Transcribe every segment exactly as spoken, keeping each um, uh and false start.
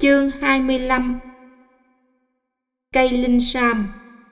Chương hai mươi lăm. Cây linh sam.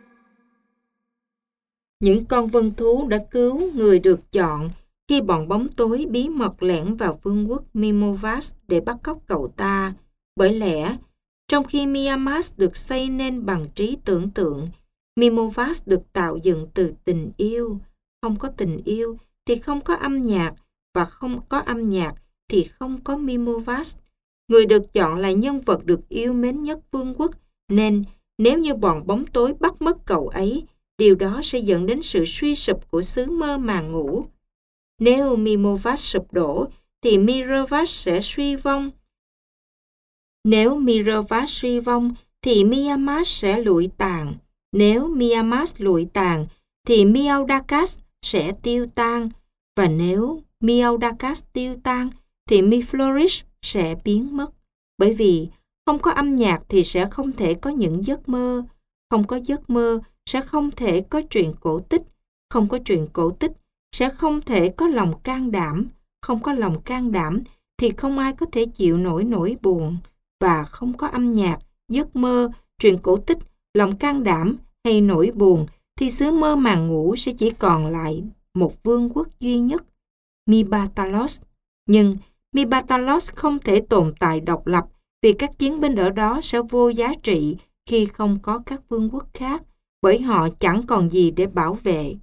Những con vân thú đã cứu người được chọn khi bọn bóng tối bí mật lẻn vào vương quốc Mimovas để bắt cóc cậu ta. Bởi lẽ, trong khi Miamas được xây nên bằng trí tưởng tượng, Mimovas được tạo dựng từ tình yêu. Không có tình yêu thì không có âm nhạc, và không có âm nhạc thì không có Mimovas. Người được chọn là nhân vật được yêu mến nhất vương quốc, nên nếu như bọn bóng tối bắt mất cậu ấy, điều đó sẽ dẫn đến sự suy sụp của xứ mơ màng ngủ. Nếu Mimovas sụp đổ, thì Mirovas sẽ suy vong. Nếu Mirovas suy vong, thì Miamas sẽ lụi tàn. Nếu Miamas lụi tàn, thì Miaudakas sẽ tiêu tan. Và nếu Miaudakas tiêu tan, thì Miflorish sẽ biến mất. Bởi vì không có âm nhạc thì sẽ không thể có những giấc mơ. Không có giấc mơ sẽ không thể có truyện cổ tích. Không có truyện cổ tích sẽ không thể có lòng can đảm. Không có lòng can đảm thì không ai có thể chịu nổi nỗi buồn. Và không có âm nhạc, giấc mơ, truyện cổ tích, lòng can đảm hay nỗi buồn thì xứ mơ màng ngủ sẽ chỉ còn lại một vương quốc duy nhất, Mibatalos. Nhưng Mibatalos không thể tồn tại độc lập vì các chiến binh ở đó sẽ vô giá trị khi không có các vương quốc khác, bởi họ chẳng còn gì để bảo vệ.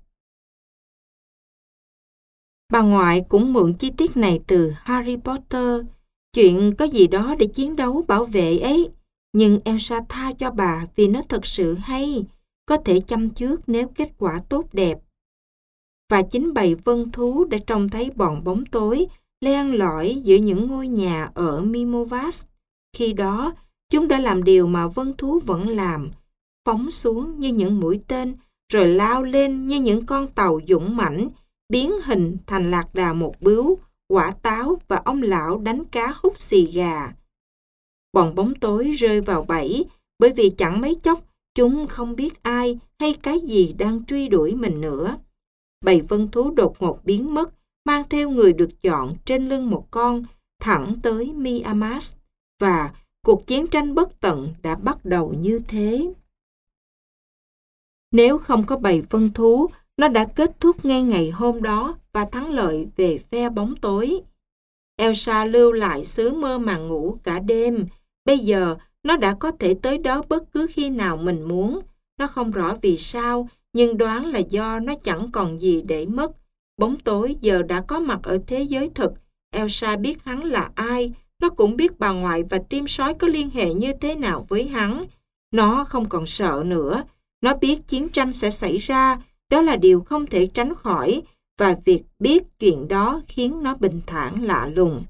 Bà ngoại cũng mượn chi tiết này từ Harry Potter, chuyện có gì đó để chiến đấu bảo vệ ấy, nhưng Elsa tha cho bà vì nó thật sự hay, có thể chăm trước nếu kết quả tốt đẹp. Và chính bầy vân thú đã trông thấy bọn bóng tối len lỏi giữa những ngôi nhà ở Mimovas. Khi đó, chúng đã làm điều mà vân thú vẫn làm, phóng xuống như những mũi tên, rồi lao lên như những con tàu dũng mãnh, biến hình thành lạc đà một bướu, quả táo và ông lão đánh cá hút xì gà. Bọn bóng tối rơi vào bẫy, bởi vì chẳng mấy chốc chúng không biết ai hay cái gì đang truy đuổi mình nữa. Bầy vân thú đột ngột biến mất, mang theo người được chọn trên lưng một con, thẳng tới Miamas, và cuộc chiến tranh bất tận đã bắt đầu như thế. Nếu không có bầy vân thú, nó đã kết thúc ngay ngày hôm đó và thắng lợi về phe bóng tối. Elsa lưu lại xứ mơ màng ngủ cả đêm. Bây giờ, nó đã có thể tới đó bất cứ khi nào mình muốn. Nó không rõ vì sao, nhưng đoán là do nó chẳng còn gì để mất. Bóng tối giờ đã có mặt ở thế giới thực. Elsa biết hắn là ai. Nó cũng biết bà ngoại và tim sói có liên hệ như thế nào với hắn. Nó không còn sợ nữa. Nó biết chiến tranh sẽ xảy ra. Đó là điều không thể tránh khỏi. Và việc biết chuyện đó khiến nó bình thản lạ lùng.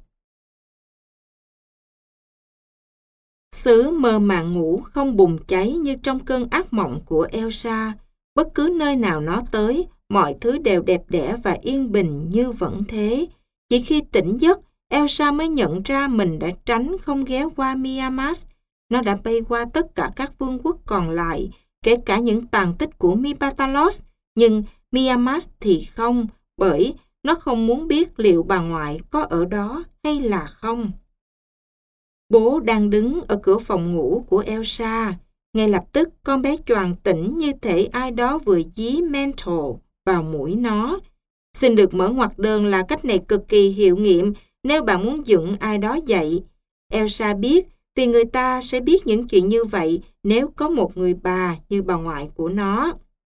Xứ mơ màng ngủ không bùng cháy như trong cơn ác mộng của Elsa. Bất cứ nơi nào nó tới, mọi thứ đều đẹp đẽ và yên bình như vẫn thế. Chỉ khi tỉnh giấc, Elsa mới nhận ra mình đã tránh không ghé qua Miamas. Nó đã bay qua tất cả các vương quốc còn lại, kể cả những tàn tích của Mibatalos. Nhưng Miamas thì không, bởi nó không muốn biết liệu bà ngoại có ở đó hay là không. Bố đang đứng ở cửa phòng ngủ của Elsa. Ngay lập tức, con bé choàng tỉnh như thể ai đó vừa dí menthol vào mũi nó. Xin được mở ngoặc đơn là cách này cực kỳ hiệu nghiệm nếu bạn muốn dựng ai đó dậy. Elsa biết vì người ta sẽ biết những chuyện như vậy nếu có một người bà như bà ngoại của nó.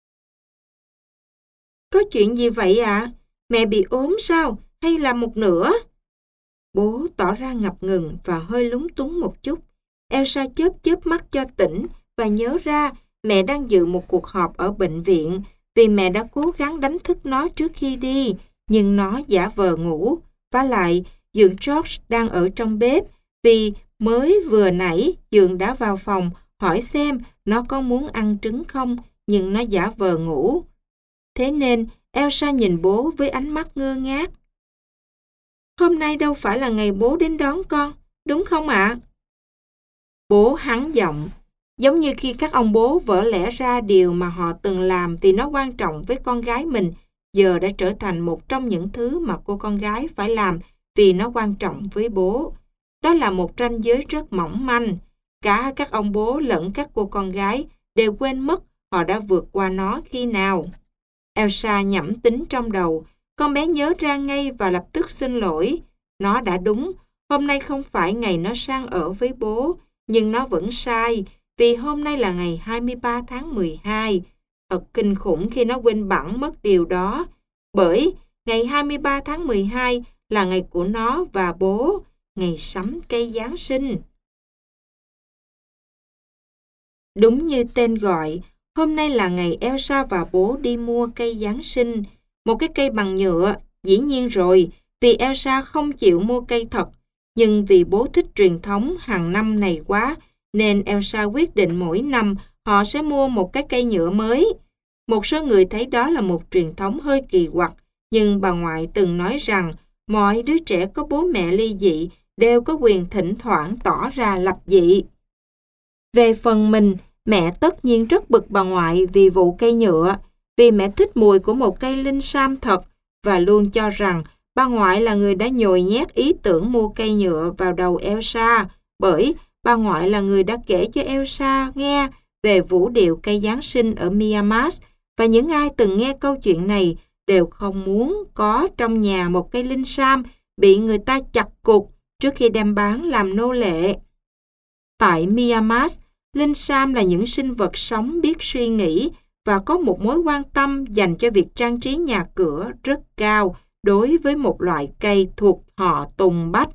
Có chuyện gì vậy ạ? À? Mẹ bị ốm sao? Hay là một nửa? Bố tỏ ra ngập ngừng và hơi lúng túng một chút. Elsa chớp chớp mắt cho tỉnh và nhớ ra mẹ đang dự một cuộc họp ở bệnh viện vì mẹ đã cố gắng đánh thức nó trước khi đi, nhưng nó giả vờ ngủ. Vả lại, dượng George đang ở trong bếp vì mới vừa nãy dượng đã vào phòng hỏi xem nó có muốn ăn trứng không, nhưng nó giả vờ ngủ. Thế nên Elsa nhìn bố với ánh mắt ngơ ngác. Hôm nay đâu phải là ngày bố đến đón con, đúng không ạ? Bố hắn giọng, giống như khi các ông bố vỡ lẽ ra điều mà họ từng làm vì nó quan trọng với con gái mình, giờ đã trở thành một trong những thứ mà cô con gái phải làm vì nó quan trọng với bố. đó là một ranh giới rất mỏng manh. Cả các ông bố lẫn các cô con gái đều quên mất họ đã vượt qua nó khi nào. Elsa nhẩm tính trong đầu, con bé nhớ ra ngay và lập tức xin lỗi. Nó đã đúng, hôm nay không phải ngày nó sang ở với bố, nhưng nó vẫn sai, vì hôm nay là ngày hai mươi ba tháng mười hai. Thật kinh khủng khi nó quên bẵng mất điều đó, bởi ngày hai mươi ba tháng mười hai là ngày của nó và bố, ngày sắm cây Giáng sinh. Đúng như tên gọi, hôm nay là ngày Elsa và bố đi mua cây Giáng sinh, một cái cây bằng nhựa, dĩ nhiên rồi, vì Elsa không chịu mua cây thật, nhưng vì bố thích truyền thống hàng năm này quá, nên Elsa quyết định mỗi năm họ sẽ mua một cái cây nhựa mới. Một số người thấy đó là một truyền thống hơi kỳ quặc, nhưng bà ngoại từng nói rằng mọi đứa trẻ có bố mẹ ly dị đều có quyền thỉnh thoảng tỏ ra lập dị. Về phần mình, mẹ tất nhiên rất bực bà ngoại vì vụ cây nhựa, vì mẹ thích mùi của một cây linh sam thật và luôn cho rằng bà ngoại là người đã nhồi nhét ý tưởng mua cây nhựa vào đầu Elsa, bởi bà ngoại là người đã kể cho Elsa nghe về vũ điệu cây Giáng sinh ở Miamas, và những ai từng nghe câu chuyện này đều không muốn có trong nhà một cây linh sam bị người ta chặt cụt trước khi đem bán làm nô lệ. Tại Miamas, linh sam là những sinh vật sống biết suy nghĩ và có một mối quan tâm dành cho việc trang trí nhà cửa rất cao đối với một loại cây thuộc họ tùng bách.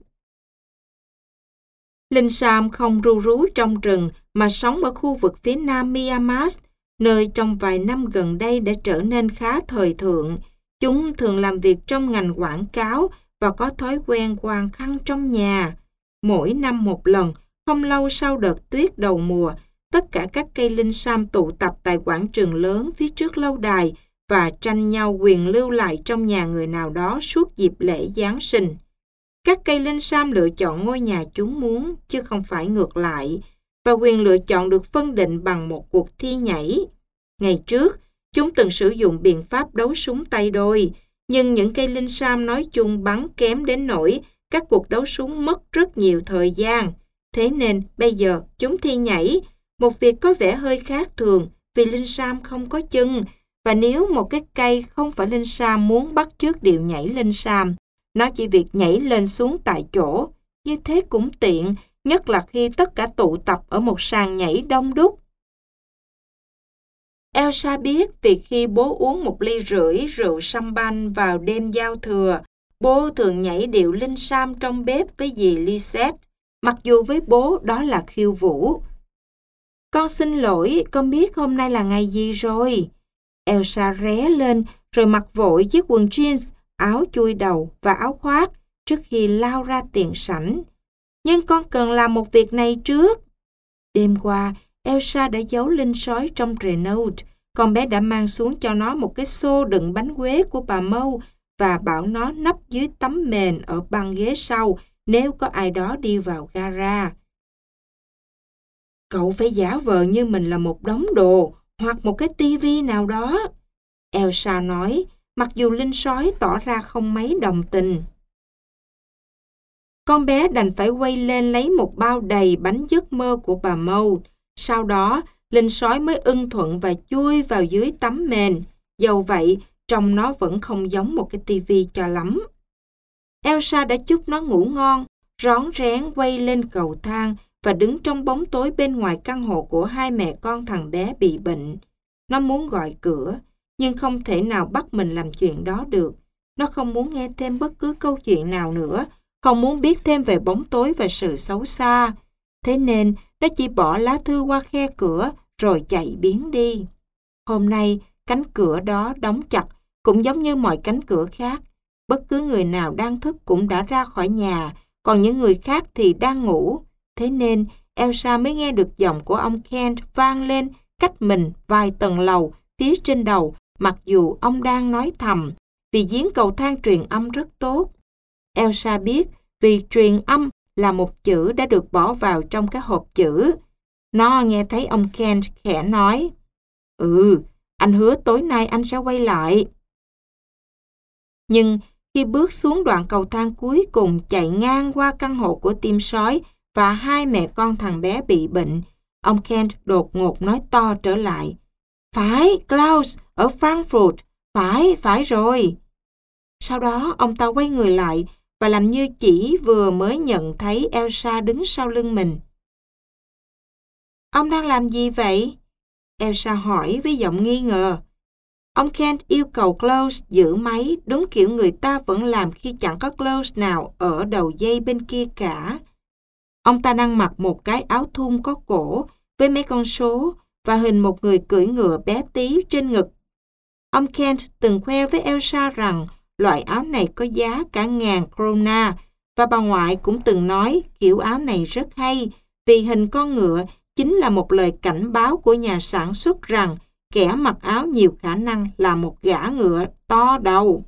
Linh sam không ru rú trong rừng mà sống ở khu vực phía nam Miamas, nơi trong vài năm gần đây đã trở nên khá thời thượng. Chúng thường làm việc trong ngành quảng cáo và có thói quen quàng khăn trong nhà. Mỗi năm một lần, không lâu sau đợt tuyết đầu mùa, tất cả các cây linh sam tụ tập tại quảng trường lớn phía trước lâu đài và tranh nhau quyền lưu lại trong nhà người nào đó suốt dịp lễ Giáng sinh. Các cây linh sam lựa chọn ngôi nhà chúng muốn, chứ không phải ngược lại, và quyền lựa chọn được phân định bằng một cuộc thi nhảy. Ngày trước, chúng từng sử dụng biện pháp đấu súng tay đôi, nhưng những cây linh sam nói chung bắn kém đến nỗi các cuộc đấu súng mất rất nhiều thời gian. Thế nên bây giờ chúng thi nhảy, một việc có vẻ hơi khác thường vì linh sam không có chân, và nếu một cái cây không phải linh sam muốn bắt chước điệu nhảy linh sam, nó chỉ việc nhảy lên xuống tại chỗ. Như thế cũng tiện, nhất là khi tất cả tụ tập ở một sàn nhảy đông đúc. Elsa biết vì khi bố uống một ly rưỡi rượu champagne vào đêm giao thừa, bố thường nhảy điệu linh sam trong bếp với dì Lisette, mặc dù với bố đó là khiêu vũ. Con xin lỗi, con biết hôm nay là ngày gì rồi. Elsa ré lên rồi mặc vội chiếc quần jeans, áo chui đầu và áo khoác trước khi lao ra tiền sảnh. Nhưng con cần làm một việc này trước. Đêm qua, Elsa đã giấu linh sói trong Renault. Con bé đã mang xuống cho nó một cái xô đựng bánh quế của bà Mâu và bảo nó nấp dưới tấm mền ở băng ghế sau nếu có ai đó đi vào gara. Cậu phải giả vờ như mình là một đống đồ hoặc một cái tivi nào đó, Elsa nói, mặc dù linh sói tỏ ra không mấy đồng tình. Con bé đành phải quay lên lấy một bao đầy bánh giấc mơ của bà Mâu. Sau đó, linh sói mới ưng thuận và chui vào dưới tấm mền. Dầu vậy, trông nó vẫn không giống một cái tivi cho lắm. Elsa đã chúc nó ngủ ngon, rón rén quay lên cầu thang và đứng trong bóng tối bên ngoài căn hộ của hai mẹ con thằng bé bị bệnh. Nó muốn gọi cửa, nhưng không thể nào bắt mình làm chuyện đó được. Nó không muốn nghe thêm bất cứ câu chuyện nào nữa, không muốn biết thêm về bóng tối và sự xấu xa. Thế nên, nó chỉ bỏ lá thư qua khe cửa rồi chạy biến đi. Hôm nay, cánh cửa đó đóng chặt, cũng giống như mọi cánh cửa khác. Bất cứ người nào đang thức cũng đã ra khỏi nhà, còn những người khác thì đang ngủ. Thế nên, Elsa mới nghe được giọng của ông Kent vang lên cách mình vài tầng lầu phía trên đầu, mặc dù ông đang nói thầm, vì giếng cầu thang truyền âm rất tốt. Elsa biết vì truyền âm là một chữ đã được bỏ vào trong cái hộp chữ. Nó nghe thấy ông Kent khẽ nói, Ừ, anh hứa tối nay anh sẽ quay lại. Nhưng khi bước xuống đoạn cầu thang cuối cùng chạy ngang qua căn hộ của Tim sói và hai mẹ con thằng bé bị bệnh, ông Kent đột ngột nói to trở lại. Phải, Klaus, ở Frankfurt, phải, phải rồi. Sau đó, ông ta quay người lại và làm như chỉ vừa mới nhận thấy Elsa đứng sau lưng mình. Ông đang làm gì vậy? Elsa hỏi với giọng nghi ngờ. Ông Kent yêu cầu Klaus giữ máy đúng kiểu người ta vẫn làm khi chẳng có Klaus nào ở đầu dây bên kia cả. Ông ta đang mặc một cái áo thun có cổ với mấy con số và hình một người cưỡi ngựa bé tí trên ngực. Ông Kent từng khoe với Elsa rằng loại áo này có giá cả ngàn krona và bà ngoại cũng từng nói kiểu áo này rất hay vì hình con ngựa chính là một lời cảnh báo của nhà sản xuất rằng kẻ mặc áo nhiều khả năng là một gã ngựa to đầu.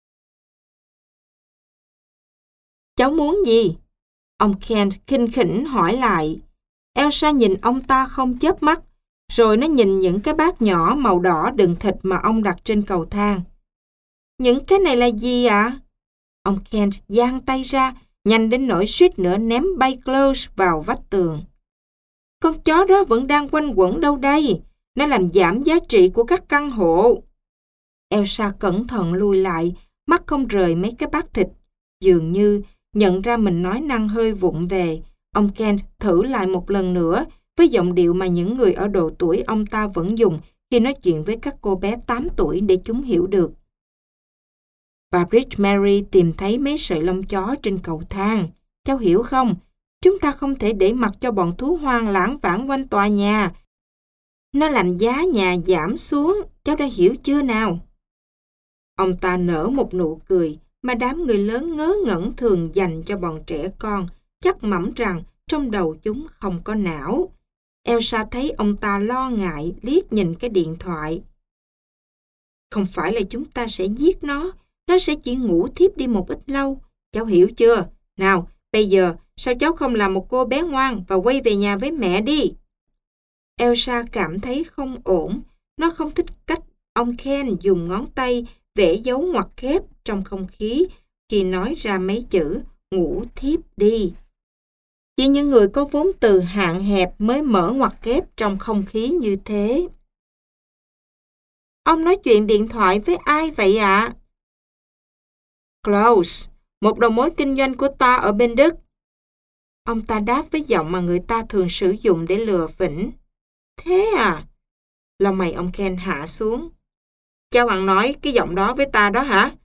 Cháu muốn gì? Ông Kent khinh khỉnh hỏi lại. Elsa nhìn ông ta không chớp mắt, rồi nó nhìn những cái bát nhỏ màu đỏ đựng thịt mà ông đặt trên cầu thang. Những cái này là gì ạ? À? Ông Kent giang tay ra, nhanh đến nỗi suýt nữa ném bay Klaus vào vách tường. Con chó đó vẫn đang quanh quẩn đâu đây? Nó làm giảm giá trị của các căn hộ. Elsa cẩn thận lùi lại, mắt không rời mấy cái bát thịt. Dường như nhận ra mình nói năng hơi vụng về, ông Kent thử lại một lần nữa với giọng điệu mà những người ở độ tuổi ông ta vẫn dùng khi nói chuyện với các cô bé tám tuổi để chúng hiểu được. Bà Bridge Mary tìm thấy mấy sợi lông chó trên cầu thang. Cháu hiểu không? Chúng ta không thể để mặc cho bọn thú hoang lãng vãng quanh tòa nhà. Nó làm giá nhà giảm xuống, cháu đã hiểu chưa nào? Ông ta nở một nụ cười mà đám người lớn ngớ ngẩn thường dành cho bọn trẻ con, chắc mẩm rằng trong đầu chúng không có não. Elsa thấy ông ta lo ngại liếc nhìn cái điện thoại. Không phải là chúng ta sẽ giết nó, nó sẽ chỉ ngủ thiếp đi một ít lâu. Cháu hiểu chưa? Nào, bây giờ sao cháu không làm một cô bé ngoan và quay về nhà với mẹ đi? Elsa cảm thấy không ổn. Nó không thích cách ông Ken dùng ngón tay vẽ dấu ngoặc kép trong không khí khi nói ra mấy chữ ngủ thiếp đi. Chỉ những người có vốn từ hạn hẹp mới mở ngoặc kép trong không khí như thế. Ông nói chuyện điện thoại với ai vậy ạ? À? Klaus, một đầu mối kinh doanh của ta ở bên Đức. Ông ta đáp với giọng mà người ta thường sử dụng để lừa phỉnh. Thế à? Lông mày ông Ken hạ xuống. Cháu hẳn nói cái giọng đó với ta đó hả?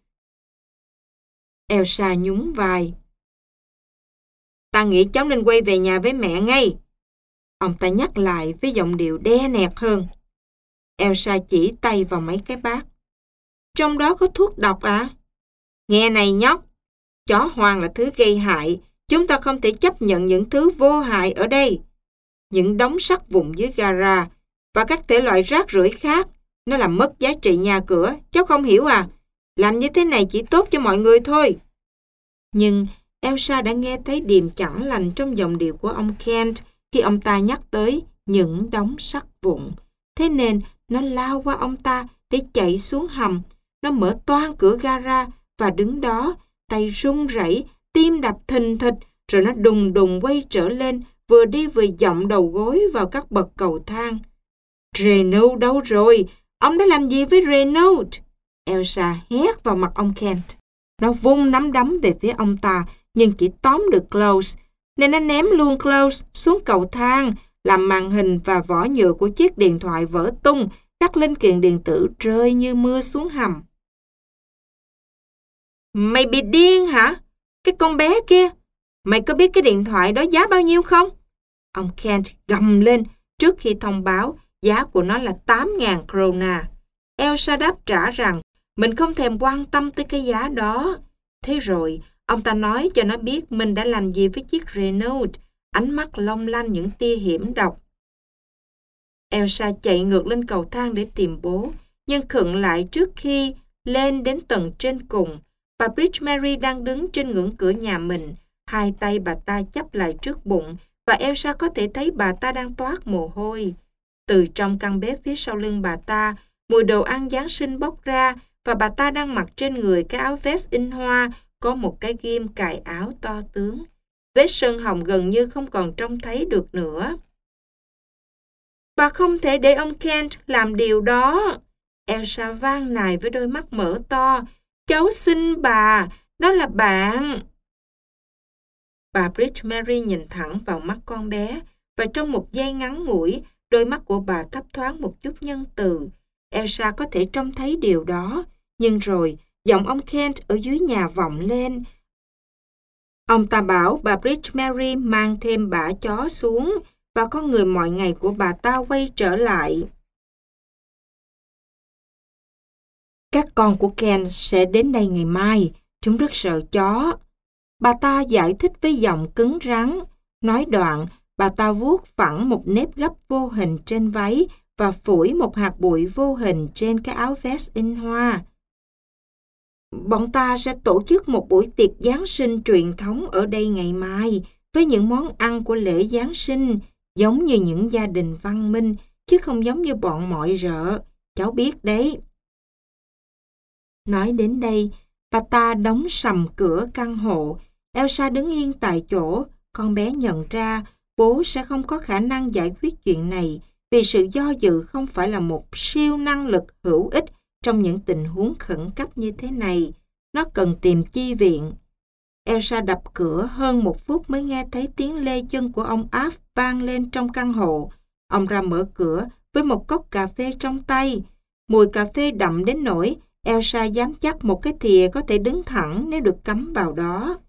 Elsa nhún vai. Ta nghĩ cháu nên quay về nhà với mẹ ngay. Ông ta nhắc lại với giọng điệu đe nẹt hơn. Elsa chỉ tay vào mấy cái bát. Trong đó có thuốc độc à? Nghe này nhóc, chó hoang là thứ gây hại. Chúng ta không thể chấp nhận những thứ vô hại ở đây. Những đống sắt vụn dưới gara và các thể loại rác rưởi khác. Nó làm mất giá trị nhà cửa. Cháu không hiểu à? Làm như thế này chỉ tốt cho mọi người thôi. Nhưng Elsa đã nghe thấy điềm chẳng lành trong giọng điệu của ông Kent khi ông ta nhắc tới những đống sắt vụn. Thế nên nó lao qua ông ta để chạy xuống hầm. Nó mở toang cửa gara và đứng đó, tay run rẩy, tim đập thình thịch, rồi nó đùng đùng quay trở lên, vừa đi vừa giọng đầu gối vào các bậc cầu thang. Renault đâu rồi? Ông đã làm gì với Renault? Elsa hét vào mặt ông Kent. Nó vung nắm đấm về phía ông ta, nhưng chỉ tóm được Klaus, nên nó ném luôn Klaus xuống cầu thang, làm màn hình và vỏ nhựa của chiếc điện thoại vỡ tung, các linh kiện điện tử rơi như mưa xuống hầm. Mày bị điên hả? Cái con bé kia, mày có biết cái điện thoại đó giá bao nhiêu không? Ông Kent gầm lên trước khi thông báo giá của nó là tám nghìn krona. Elsa đáp trả rằng mình không thèm quan tâm tới cái giá đó. Thế rồi, ông ta nói cho nó biết mình đã làm gì với chiếc Renault, ánh mắt long lanh những tia hiểm độc. Elsa chạy ngược lên cầu thang để tìm bố, nhưng khựng lại trước khi lên đến tầng trên cùng. Bà Bridge Mary đang đứng trên ngưỡng cửa nhà mình, hai tay bà ta chắp lại trước bụng, và Elsa có thể thấy bà ta đang toát mồ hôi. Từ trong căn bếp phía sau lưng bà ta, mùi đồ ăn Giáng sinh bốc ra, và bà ta đang mặc trên người cái áo vest in hoa có một cái ghim cài áo to tướng. Vết sơn hồng gần như không còn trông thấy được nữa. Bà không thể để ông Kent làm điều đó. Elsa van nài với đôi mắt mở to. Cháu xin bà, đó là bạn. Bà Bridge Mary nhìn thẳng vào mắt con bé, và trong một giây ngắn ngủi, đôi mắt của bà thấp thoáng một chút nhân từ. Elsa có thể trông thấy điều đó, nhưng rồi giọng ông Kent ở dưới nhà vọng lên. Ông ta bảo bà Bridge Mary mang thêm bả chó xuống, và con người mọi ngày của bà ta quay trở lại. Các con của Ken sẽ đến đây ngày mai, chúng rất sợ chó. Bà ta giải thích với giọng cứng rắn. Nói đoạn, bà ta vuốt phẳng một nếp gấp vô hình trên váy và phủi một hạt bụi vô hình trên cái áo vest in hoa. Bọn ta sẽ tổ chức một buổi tiệc Giáng sinh truyền thống ở đây ngày mai, với những món ăn của lễ Giáng sinh, giống như những gia đình văn minh, chứ không giống như bọn mọi rợ. Cháu biết đấy. Nói đến đây, bà ta đóng sầm cửa căn hộ. Elsa đứng yên tại chỗ. Con bé nhận ra bố sẽ không có khả năng giải quyết chuyện này, vì sự do dự không phải là một siêu năng lực hữu ích trong những tình huống khẩn cấp như thế này. Nó cần tìm chi viện. Elsa đập cửa hơn một phút mới nghe thấy tiếng lê chân của ông Aff vang lên trong căn hộ. Ông ra mở cửa với một cốc cà phê trong tay. Mùi cà phê đậm đến nỗi Elsa dám chắc một cái thìa có thể đứng thẳng nếu được cắm vào đó.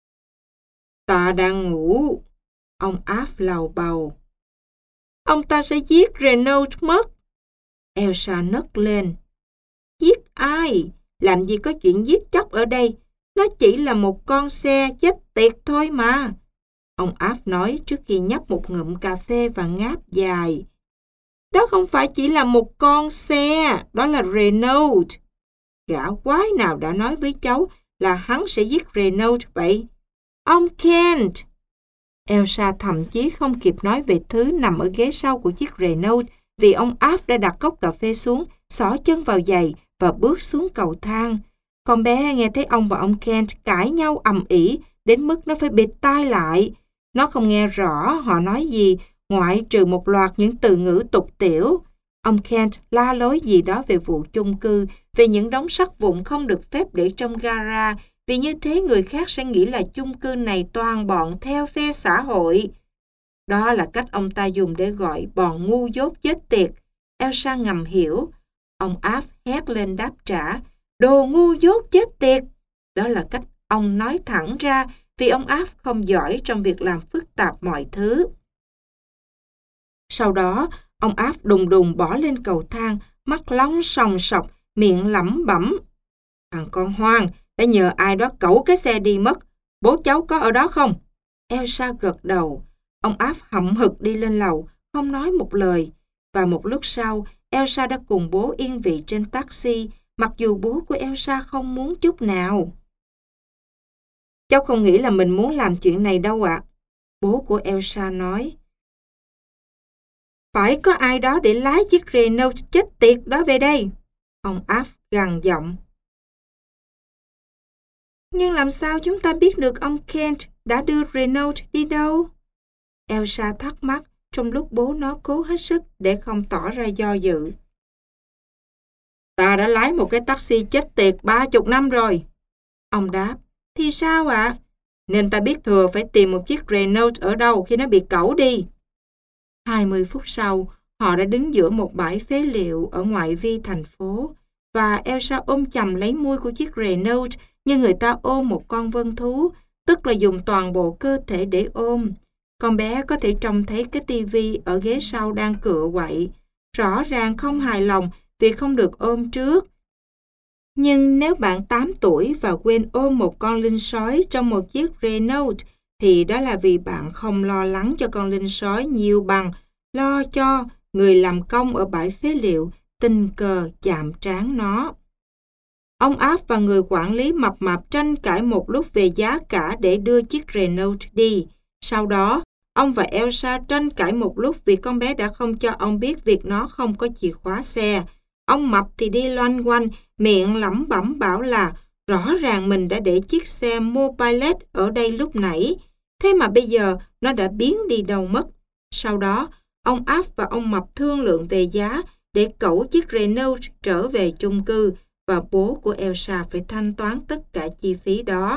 Ta đang ngủ. Ông Aff lầu bầu. Ông ta sẽ giết Renault mất. Elsa nấc lên. Giết ai? Làm gì có chuyện giết chóc ở đây? Nó chỉ là một con xe chết tiệt thôi mà. Ông Aff nói trước khi nhấp một ngụm cà phê và ngáp dài. Đó không phải chỉ là một con xe, đó là Renault. Gã quái nào đã nói với cháu là hắn sẽ giết Renault vậy? Ông Kent! Elsa thậm chí không kịp nói về thứ nằm ở ghế sau của chiếc Renault vì ông Aff đã đặt cốc cà phê xuống, xỏ chân vào giày và bước xuống cầu thang. Con bé nghe thấy ông và ông Kent cãi nhau ầm ĩ đến mức nó phải bịt tai lại. Nó không nghe rõ họ nói gì, ngoại trừ một loạt những từ ngữ tục tĩu. Ông Kent la lối gì đó về vụ chung cư, về những đống sắt vụn không được phép để trong gara, vì như thế người khác sẽ nghĩ là chung cư này toàn bọn theo phe xã hội. Đó là cách ông ta dùng để gọi bọn ngu dốt chết tiệt. Elsa ngầm hiểu. Ông Aff hét lên đáp trả. Đồ ngu dốt chết tiệt. Đó là cách ông nói thẳng ra, vì ông Aff không giỏi trong việc làm phức tạp mọi thứ. Sau đó, ông Aff đùng đùng bỏ lên cầu thang, mắt lóng sòng sọc, miệng lẩm bẩm. Thằng con hoang đã nhờ ai đó cẩu cái xe đi mất. Bố cháu có ở đó không? Elsa gật đầu. Ông Aff hậm hực đi lên lầu, không nói một lời. Và một lúc sau, Elsa đã cùng bố yên vị trên taxi, mặc dù bố của Elsa không muốn chút nào. Cháu không nghĩ là mình muốn làm chuyện này đâu ạ. À. Bố của Elsa nói. Phải có ai đó để lái chiếc Renault chết tiệt đó về đây. Ông Aff gằn giọng. Nhưng làm sao chúng ta biết được ông Kent đã đưa Renault đi đâu? Elsa thắc mắc trong lúc bố nó cố hết sức để không tỏ ra do dự. Ta đã lái một cái taxi chết tiệt ba chục năm rồi. Ông đáp. Thì sao ạ? À? Nên ta biết thừa phải tìm một chiếc Renault ở đâu khi nó bị cẩu đi. Hai mươi phút sau, họ đã đứng giữa một bãi phế liệu ở ngoại vi thành phố, và Elsa ôm chầm lấy mui của chiếc Renault như người ta ôm một con vân thú, tức là dùng toàn bộ cơ thể để ôm. Con bé có thể trông thấy cái tivi ở ghế sau đang cựa quậy, rõ ràng không hài lòng vì không được ôm trước. Nhưng nếu bạn tám tuổi và quên ôm một con linh sói trong một chiếc Renault, thì đó là vì bạn không lo lắng cho con linh sói nhiều bằng lo cho người làm công ở bãi phế liệu tình cờ chạm trán nó. Ông Aff và người quản lý mập mạp tranh cãi một lúc về giá cả để đưa chiếc Renault đi. Sau đó, ông và Elsa tranh cãi một lúc vì con bé đã không cho ông biết việc nó không có chìa khóa xe. Ông Mập thì đi loanh quanh, miệng lẩm bẩm bảo là rõ ràng mình đã để chiếc xe Mopilot ở đây lúc nãy, thế mà bây giờ nó đã biến đi đâu mất. Sau đó, ông App và ông Mập thương lượng về giá để cẩu chiếc Renault trở về chung cư và bố của Elsa phải thanh toán tất cả chi phí đó.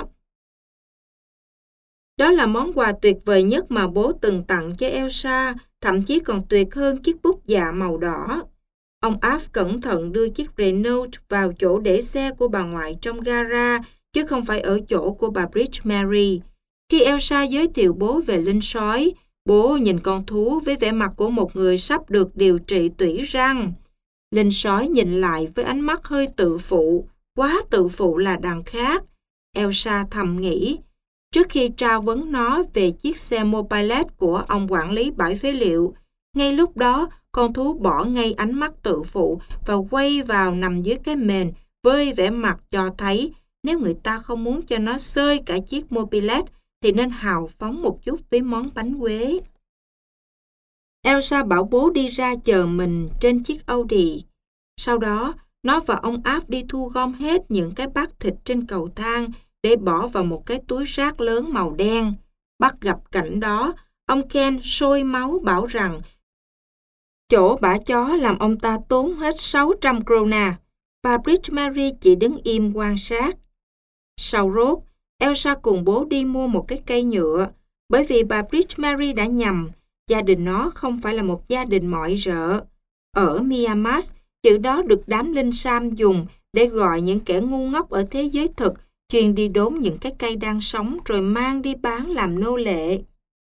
Đó là món quà tuyệt vời nhất mà bố từng tặng cho Elsa, thậm chí còn tuyệt hơn chiếc bút dạ màu đỏ. Ông App cẩn thận đưa chiếc Renault vào chỗ để xe của bà ngoại trong gara, chứ không phải ở chỗ của bà Bridge Mary. Khi Elsa giới thiệu bố về linh sói, bố nhìn con thú với vẻ mặt của một người sắp được điều trị tủy răng. Linh sói nhìn lại với ánh mắt hơi tự phụ, quá tự phụ là đằng khác. Elsa thầm nghĩ, trước khi tra vấn nó về chiếc xe Mopilot của ông quản lý bãi phế liệu, ngay lúc đó con thú bỏ ngay ánh mắt tự phụ và quay vào nằm dưới cái mền với vẻ mặt cho thấy nếu người ta không muốn cho nó xơi cả chiếc Mopilot thì nên hào phóng một chút với món bánh quế. Elsa bảo bố đi ra chờ mình trên chiếc Audi. Sau đó, nó và ông App đi thu gom hết những cái bát thịt trên cầu thang để bỏ vào một cái túi rác lớn màu đen. Bắt gặp cảnh đó, ông Ken sôi máu bảo rằng chỗ bả chó làm ông ta tốn hết sáu trăm krona. Bà Bridge Mary chỉ đứng im quan sát. Sau rốt, Elsa cùng bố đi mua một cái cây nhựa, bởi vì bà Bridge Mary đã nhầm, gia đình nó không phải là một gia đình mọi rợ. Ở Myanmar, chữ đó được đám linh sam dùng để gọi những kẻ ngu ngốc ở thế giới thực, chuyên đi đốn những cái cây đang sống rồi mang đi bán làm nô lệ.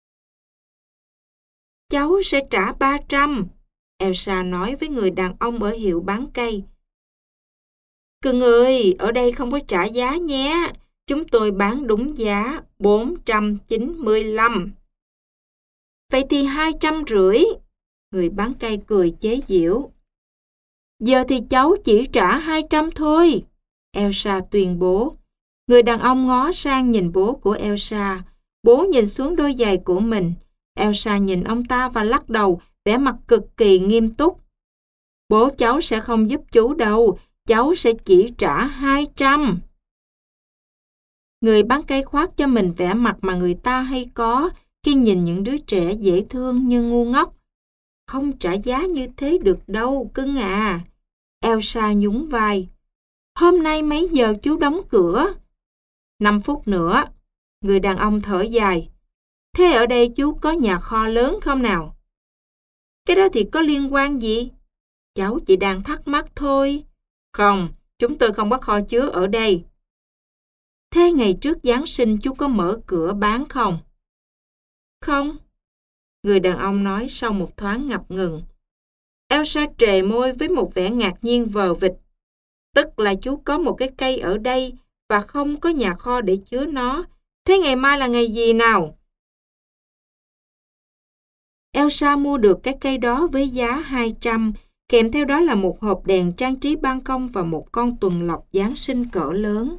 Cháu sẽ trả ba trăm, Elsa nói với người đàn ông ở hiệu bán cây. Cưng ơi, ở đây không có trả giá nhé. Chúng tôi bán đúng giá bốn trăm chín mươi lăm. Vậy thì hai trăm rưỡi. Người bán cây cười chế giễu. Giờ thì cháu chỉ trả hai trăm thôi, Elsa tuyên bố. Người đàn ông ngó sang nhìn bố của Elsa. Bố nhìn xuống đôi giày của mình. Elsa nhìn ông ta và lắc đầu, vẻ mặt cực kỳ nghiêm túc. Bố cháu sẽ không giúp chú đâu, cháu sẽ chỉ trả hai trăm. Người bán cây khoác cho mình vẻ mặt mà người ta hay có khi nhìn những đứa trẻ dễ thương như ngu ngốc. Không trả giá như thế được đâu, cưng à. Elsa nhún vai. Hôm nay mấy giờ chú đóng cửa? Năm phút nữa. Người đàn ông thở dài. Thế ở đây chú có nhà kho lớn không nào? Cái đó thì có liên quan gì? Cháu chỉ đang thắc mắc thôi. Không, chúng tôi không có kho chứa ở đây. Thế ngày trước Giáng sinh chú có mở cửa bán không? Không. Người đàn ông nói sau một thoáng ngập ngừng. Elsa trề môi với một vẻ ngạc nhiên vờ vịt. Tức là chú có một cái cây ở đây và không có nhà kho để chứa nó. Thế ngày mai là ngày gì nào? Elsa mua được cái cây đó với giá hai trăm, kèm theo đó là một hộp đèn trang trí ban công và một con tuần lộc Giáng sinh cỡ lớn.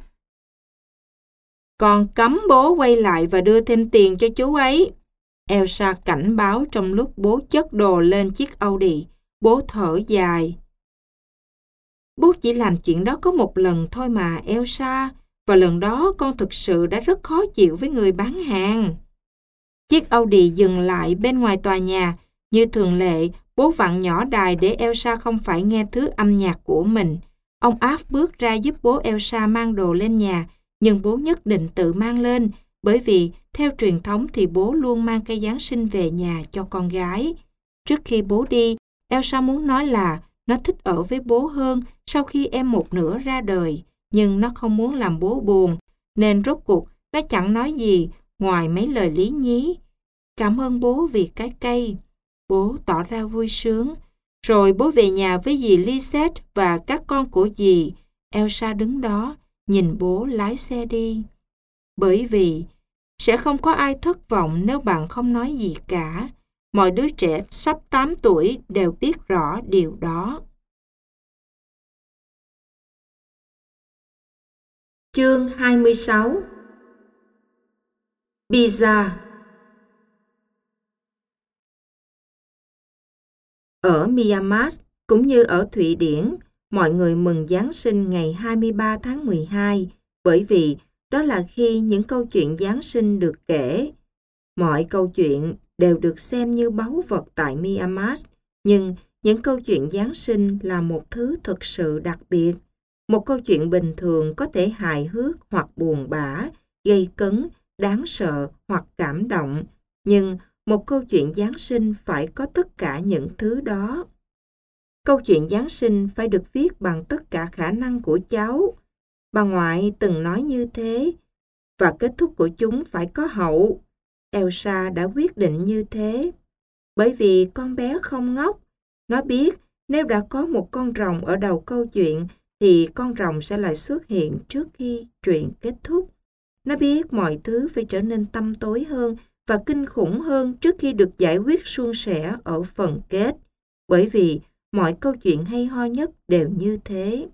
Còn cấm bố quay lại và đưa thêm tiền cho chú ấy. Elsa cảnh báo trong lúc bố chất đồ lên chiếc Audi. Bố thở dài. Bố chỉ làm chuyện đó có một lần thôi mà, Elsa. Và lần đó con thực sự đã rất khó chịu với người bán hàng. Chiếc Audi dừng lại bên ngoài tòa nhà. Như thường lệ, bố vặn nhỏ đài để Elsa không phải nghe thứ âm nhạc của mình. Ông App bước ra giúp bố Elsa mang đồ lên nhà, nhưng bố nhất định tự mang lên, bởi vì theo truyền thống thì bố luôn mang cây Giáng sinh về nhà cho con gái. Trước khi bố đi, Elsa muốn nói là nó thích ở với bố hơn sau khi em một nửa ra đời, nhưng nó không muốn làm bố buồn, nên rốt cuộc nó chẳng nói gì ngoài mấy lời lý nhí. Cảm ơn bố vì cái cây. Bố tỏ ra vui sướng. Rồi bố về nhà với dì Lisette và các con của dì. Elsa đứng đó, nhìn bố lái xe đi. Bởi vì sẽ không có ai thất vọng nếu bạn không nói gì cả. Mọi đứa trẻ sắp tám tuổi đều biết rõ điều đó. Chương hai mươi sáu. Pizza. Ở Myanmar cũng như ở Thụy Điển, mọi người mừng Giáng sinh ngày hai mươi ba tháng mười hai, bởi vì đó là khi những câu chuyện Giáng sinh được kể. Mọi câu chuyện đều được xem như báu vật tại Miamas, nhưng những câu chuyện Giáng sinh là một thứ thực sự đặc biệt. Một câu chuyện bình thường có thể hài hước hoặc buồn bã, gây cấn, đáng sợ hoặc cảm động, nhưng một câu chuyện Giáng sinh phải có tất cả những thứ đó. Câu chuyện Giáng sinh phải được viết bằng tất cả khả năng của cháu. Bà ngoại từng nói như thế, và kết thúc của chúng phải có hậu. Elsa đã quyết định như thế. Bởi vì con bé không ngốc. Nó biết nếu đã có một con rồng ở đầu câu chuyện, thì con rồng sẽ lại xuất hiện trước khi chuyện kết thúc. Nó biết mọi thứ phải trở nên tăm tối hơn và kinh khủng hơn trước khi được giải quyết suôn sẻ ở phần kết. Bởi vì mọi câu chuyện hay ho nhất đều như thế.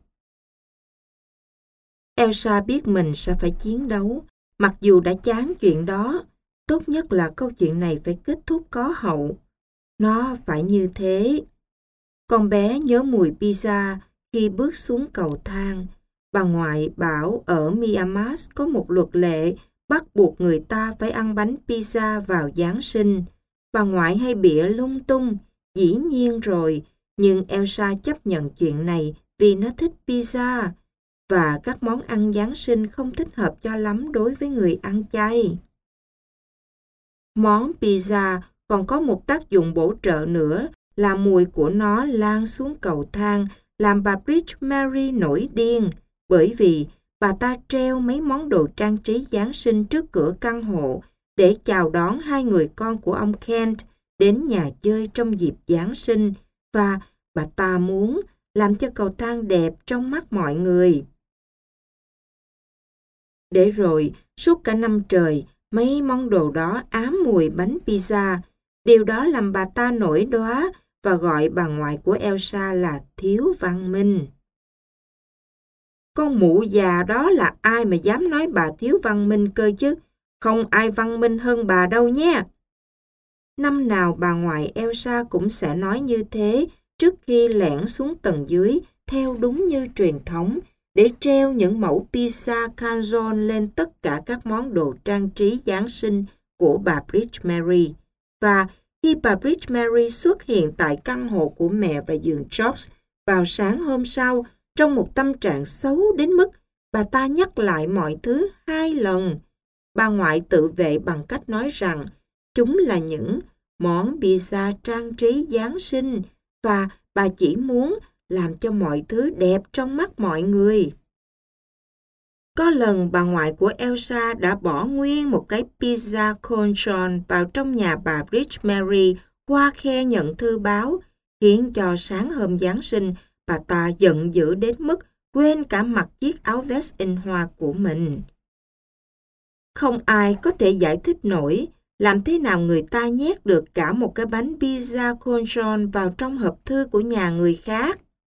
Elsa biết mình sẽ phải chiến đấu, mặc dù đã chán chuyện đó. Tốt nhất là câu chuyện này phải kết thúc có hậu. Nó phải như thế. Con bé nhớ mùi pizza khi bước xuống cầu thang. Bà ngoại bảo ở Miamas có một luật lệ bắt buộc người ta phải ăn bánh pizza vào Giáng sinh. Bà ngoại hay bịa lung tung, dĩ nhiên rồi, nhưng Elsa chấp nhận chuyện này vì nó thích pizza, và các món ăn Giáng sinh không thích hợp cho lắm đối với người ăn chay. Món pizza còn có một tác dụng bổ trợ nữa là mùi của nó lan xuống cầu thang, làm bà Bridge Mary nổi điên, bởi vì bà ta treo mấy món đồ trang trí Giáng sinh trước cửa căn hộ để chào đón hai người con của ông Kent đến nhà chơi trong dịp Giáng sinh, và bà ta muốn làm cho cầu thang đẹp trong mắt mọi người. Để rồi, suốt cả năm trời, mấy món đồ đó ám mùi bánh pizza. Điều đó làm bà ta nổi đoá và gọi bà ngoại của Elsa là thiếu văn minh. Con mụ già đó là ai mà dám nói bà thiếu văn minh cơ chứ? Không ai văn minh hơn bà đâu nhé. Năm nào bà ngoại Elsa cũng sẽ nói như thế trước khi lẻn xuống tầng dưới theo đúng như truyền thống, để treo những mẫu pizza canzone lên tất cả các món đồ trang trí Giáng sinh của bà Bridge Mary. Và khi bà Bridge Mary xuất hiện tại căn hộ của mẹ và giường George vào sáng hôm sau, trong một tâm trạng xấu đến mức bà ta nhắc lại mọi thứ hai lần, bà ngoại tự vệ bằng cách nói rằng chúng là những món pizza trang trí Giáng sinh và bà chỉ muốn làm cho mọi thứ đẹp trong mắt mọi người. Có lần bà ngoại của Elsa đã bỏ nguyên một cái pizza conchon vào trong nhà bà Bridge Mary qua khe nhận thư báo, khiến cho sáng hôm Giáng sinh bà ta giận dữ đến mức quên cả mặc chiếc áo vest in hoa của mình. Không ai có thể giải thích nổi làm thế nào người ta nhét được cả một cái bánh pizza conchon vào trong hộp thư của nhà người khác.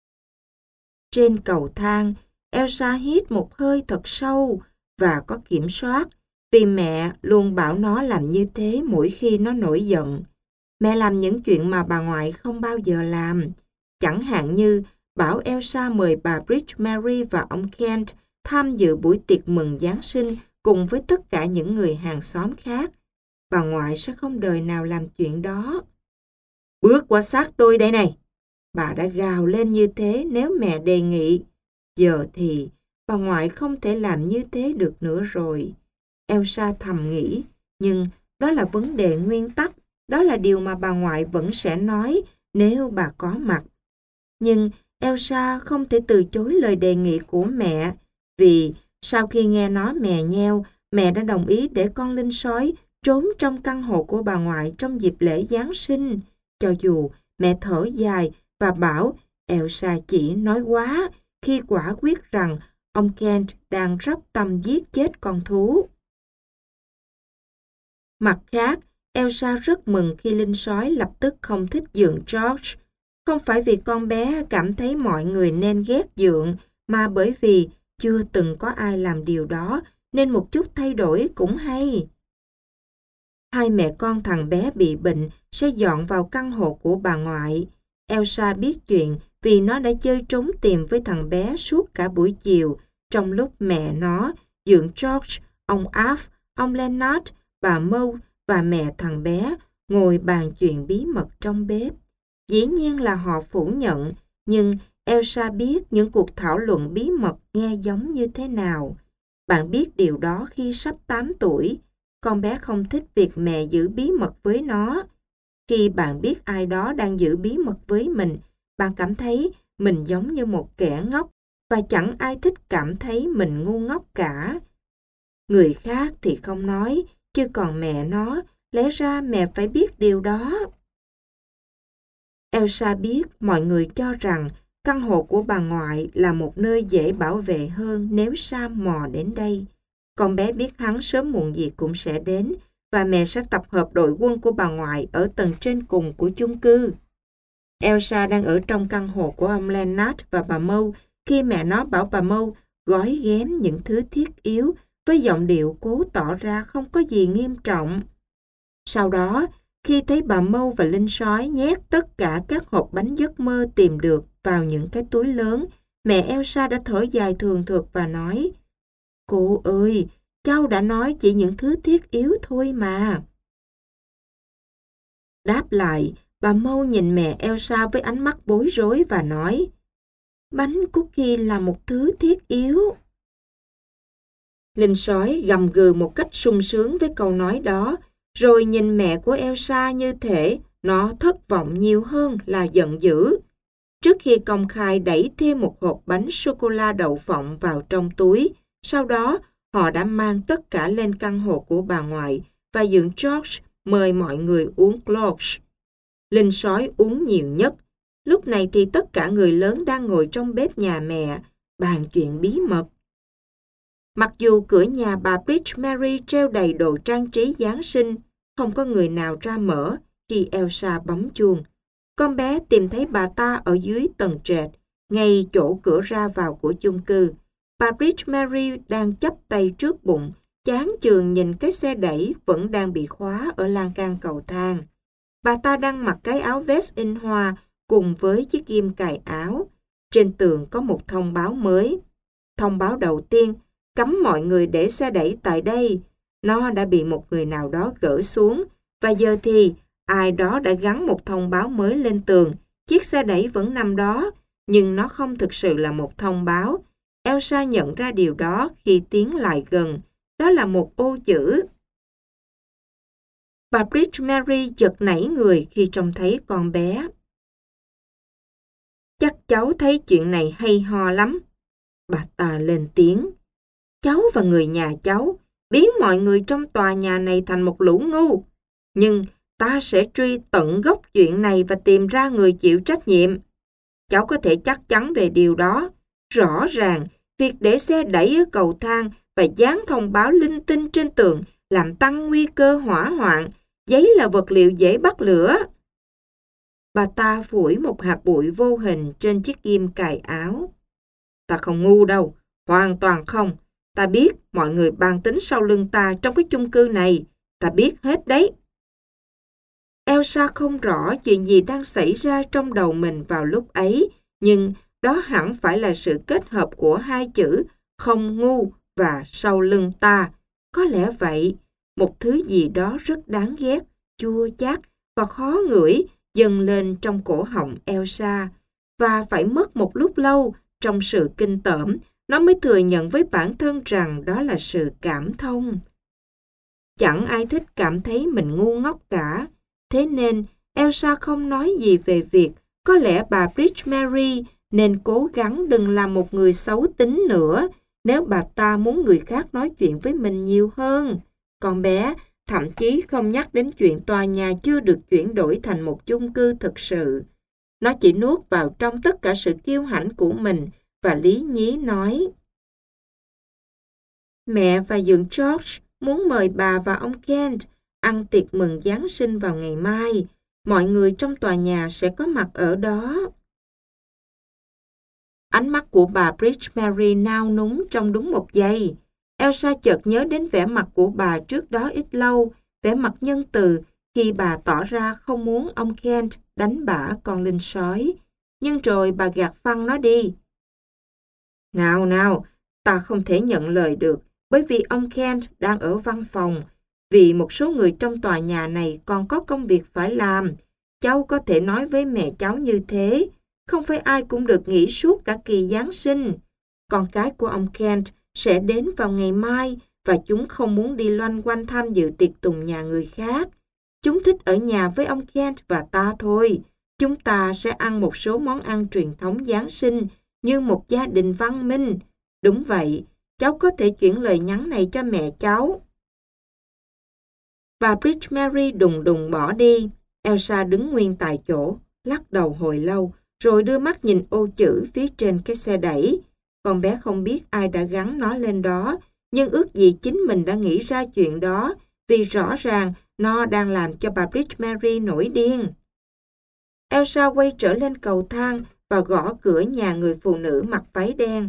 Trên cầu thang, Elsa hít một hơi thật sâu và có kiểm soát, vì mẹ luôn bảo nó làm như thế mỗi khi nó nổi giận. Mẹ làm những chuyện mà bà ngoại không bao giờ làm, chẳng hạn như bảo Elsa mời bà Bridge Mary và ông Kent tham dự buổi tiệc mừng Giáng sinh cùng với tất cả những người hàng xóm khác. Bà ngoại sẽ không đời nào làm chuyện đó. Bước qua sát tôi đây này! Bà đã gào lên như thế nếu mẹ đề nghị. Giờ thì bà ngoại không thể làm như thế được nữa rồi. Elsa thầm nghĩ, nhưng đó là vấn đề nguyên tắc, đó là điều mà bà ngoại vẫn sẽ nói nếu bà có mặt. Nhưng Elsa không thể từ chối lời đề nghị của mẹ, vì sau khi nghe nó mè nheo, mẹ đã đồng ý để con linh sói trốn trong căn hộ của bà ngoại trong dịp lễ Giáng sinh, cho dù mẹ thở dài và bảo Elsa chỉ nói quá khi quả quyết rằng ông Kent đang rắp tâm giết chết con thú. Mặt khác, Elsa rất mừng khi linh sói lập tức không thích dượng George, không phải vì con bé cảm thấy mọi người nên ghét dượng, mà bởi vì chưa từng có ai làm điều đó, nên một chút thay đổi cũng hay. Hai mẹ con thằng bé bị bệnh sẽ dọn vào căn hộ của bà ngoại. Elsa biết chuyện vì nó đã chơi trốn tìm với thằng bé suốt cả buổi chiều, trong lúc mẹ nó, dượng George, ông Alf, ông Leonard, bà Maud và mẹ thằng bé ngồi bàn chuyện bí mật trong bếp. Dĩ nhiên là họ phủ nhận, nhưng Elsa biết những cuộc thảo luận bí mật nghe giống như thế nào. Bạn biết điều đó khi sắp tám tuổi, con bé không thích việc mẹ giữ bí mật với nó. Khi bạn biết ai đó đang giữ bí mật với mình, bạn cảm thấy mình giống như một kẻ ngốc và chẳng ai thích cảm thấy mình ngu ngốc cả. Người khác thì không nói, chứ còn mẹ nó, lẽ ra mẹ phải biết điều đó. Elsa biết mọi người cho rằng căn hộ của bà ngoại là một nơi dễ bảo vệ hơn nếu Sam mò đến đây. Con bé biết hắn sớm muộn gì cũng sẽ đến và mẹ sẽ tập hợp đội quân của bà ngoại ở tầng trên cùng của chung cư. Elsa đang ở trong căn hộ của ông Leonard và bà Maud khi mẹ nó bảo bà Maud gói ghém những thứ thiết yếu với giọng điệu cố tỏ ra không có gì nghiêm trọng. Sau đó, khi thấy bà Maud và Linh Sói nhét tất cả các hộp bánh giấc mơ tìm được vào những cái túi lớn, mẹ Elsa đã thở dài thường thượt và nói: "Cô ơi, cháu đã nói chỉ những thứ thiết yếu thôi mà." Đáp lại, bà Maud nhìn mẹ Elsa với ánh mắt bối rối và nói: "Bánh cookie là một thứ thiết yếu." Linh Sói gầm gừ một cách sung sướng với câu nói đó, rồi nhìn mẹ của Elsa như thể nó thất vọng nhiều hơn là giận dữ. Trước khi công khai đẩy thêm một hộp bánh sô-cô-la đậu phộng vào trong túi, sau đó họ đã mang tất cả lên căn hộ của bà ngoại và dượng George mời mọi người uống cloche. Linh Sói uống nhiều nhất. Lúc này thì tất cả người lớn đang ngồi trong bếp nhà mẹ, bàn chuyện bí mật. Mặc dù cửa nhà bà Bridge Mary treo đầy đồ trang trí Giáng sinh, không có người nào ra mở khi Elsa bấm chuông. Con bé tìm thấy bà ta ở dưới tầng trệt, ngay chỗ cửa ra vào của chung cư. Bà Bridge Mary đang chắp tay trước bụng, chán chường nhìn cái xe đẩy vẫn đang bị khóa ở lan can cầu thang. Bà ta đang mặc cái áo vest in hoa cùng với chiếc ghim cài áo. Trên tường có một thông báo mới. Thông báo đầu tiên: cấm mọi người để xe đẩy tại đây. Nó đã bị một người nào đó gỡ xuống, và giờ thì ai đó đã gắn một thông báo mới lên tường. Chiếc xe đẩy vẫn nằm đó, nhưng nó không thực sự là một thông báo. Elsa nhận ra điều đó khi tiến lại gần. Đó là một ô chữ. Bà Bridge Mary chợt nảy người khi trông thấy con bé. "Chắc cháu thấy chuyện này hay ho lắm." Bà ta lên tiếng. "Cháu và người nhà cháu biến mọi người trong tòa nhà này thành một lũ ngu. Nhưng ta sẽ truy tận gốc chuyện này và tìm ra người chịu trách nhiệm. Cháu có thể chắc chắn về điều đó. Rõ ràng, việc để xe đẩy ở cầu thang và dán thông báo linh tinh trên tường làm tăng nguy cơ hỏa hoạn. Giấy là vật liệu dễ bắt lửa." Bà ta phủi một hạt bụi vô hình trên chiếc ghim cài áo. "Ta không ngu đâu, hoàn toàn không. Ta biết mọi người bàn tính sau lưng ta trong cái chung cư này. Ta biết hết đấy." Elsa không rõ chuyện gì đang xảy ra trong đầu mình vào lúc ấy, nhưng đó hẳn phải là sự kết hợp của hai chữ không ngu và sau lưng ta. Có lẽ vậy, một thứ gì đó rất đáng ghét, chua chát và khó ngửi dâng lên trong cổ họng Elsa, và phải mất một lúc lâu trong sự kinh tởm, nó mới thừa nhận với bản thân rằng đó là sự cảm thông. Chẳng ai thích cảm thấy mình ngu ngốc cả. Thế nên, Elsa không nói gì về việc có lẽ bà Bridge Mary nên cố gắng đừng làm một người xấu tính nữa nếu bà ta muốn người khác nói chuyện với mình nhiều hơn. Con bé thậm chí không nhắc đến chuyện tòa nhà chưa được chuyển đổi thành một chung cư thực sự. Nó chỉ nuốt vào trong tất cả sự kiêu hãnh của mình và lý nhí nói: "Mẹ và dượng George muốn mời bà và ông Kent ăn tiệc mừng Giáng sinh vào ngày mai. Mọi người trong tòa nhà sẽ có mặt ở đó." Ánh mắt của bà Bridge Mary nao núng trong đúng một giây. Elsa chợt nhớ đến vẻ mặt của bà trước đó ít lâu, vẻ mặt nhân từ khi bà tỏ ra không muốn ông Kent đánh bả con Linh Sói. nhưng rồi bà gạt phăng nó đi. Nào nào, ta không thể nhận lời được, bởi vì ông Kent đang ở văn phòng, vì một số người trong tòa nhà này còn có công việc phải làm. Cháu có thể nói với mẹ cháu như thế, không phải ai cũng được nghỉ suốt cả kỳ Giáng sinh. Con cái của ông Kent sẽ đến vào ngày mai, và chúng không muốn đi loanh quanh tham dự tiệc tùng nhà người khác. Chúng thích ở nhà với ông Kent và ta thôi. Chúng ta sẽ ăn một số món ăn truyền thống Giáng sinh như một gia đình văn minh. Đúng vậy, cháu có thể chuyển lời nhắn này cho mẹ cháu. Bà Bridge Mary đùng đùng bỏ đi. Elsa đứng nguyên tại chỗ, lắc đầu hồi lâu, rồi đưa mắt nhìn ô chữ phía trên cái xe đẩy. Con bé không biết ai đã gắn nó lên đó, nhưng ước gì chính mình đã nghĩ ra chuyện đó, vì rõ ràng nó đang làm cho bà Bridge Mary nổi điên. Elsa quay trở lên cầu thang và gõ cửa nhà người phụ nữ mặc váy đen.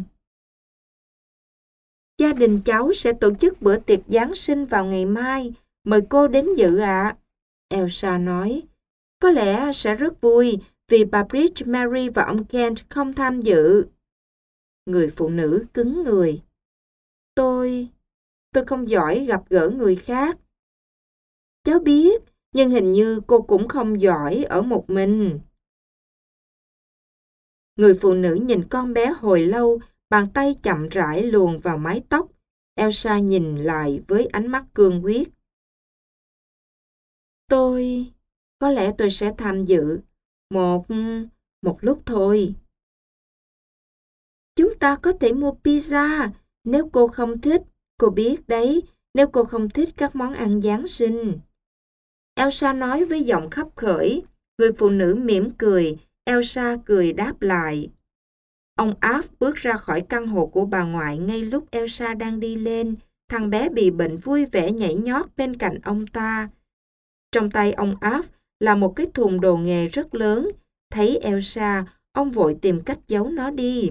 Gia đình cháu sẽ tổ chức bữa tiệc Giáng sinh vào ngày mai. Mời cô đến dự ạ. Elsa nói. Có lẽ sẽ rất vui vì bà Bridge Mary và ông Kent không tham dự. Người phụ nữ cứng người. Tôi... tôi không giỏi gặp gỡ người khác. Cháu biết, nhưng hình như cô cũng không giỏi ở một mình. Người phụ nữ nhìn con bé hồi lâu, bàn tay chậm rãi luồn vào mái tóc. Elsa nhìn lại với ánh mắt cương quyết. Tôi... có lẽ tôi sẽ tham dự. Một... một lúc thôi. Chúng ta có thể mua pizza, nếu cô không thích. Cô biết đấy, nếu cô không thích các món ăn Giáng sinh. Elsa nói với giọng khấp khởi. Người phụ nữ mỉm cười. Elsa cười đáp lại. Ông Alf bước ra khỏi căn hộ của bà ngoại ngay lúc Elsa đang đi lên. Thằng bé bị bệnh vui vẻ nhảy nhót bên cạnh ông ta. Trong tay ông Alf là một cái thùng đồ nghề rất lớn. Thấy Elsa, ông vội tìm cách giấu nó đi.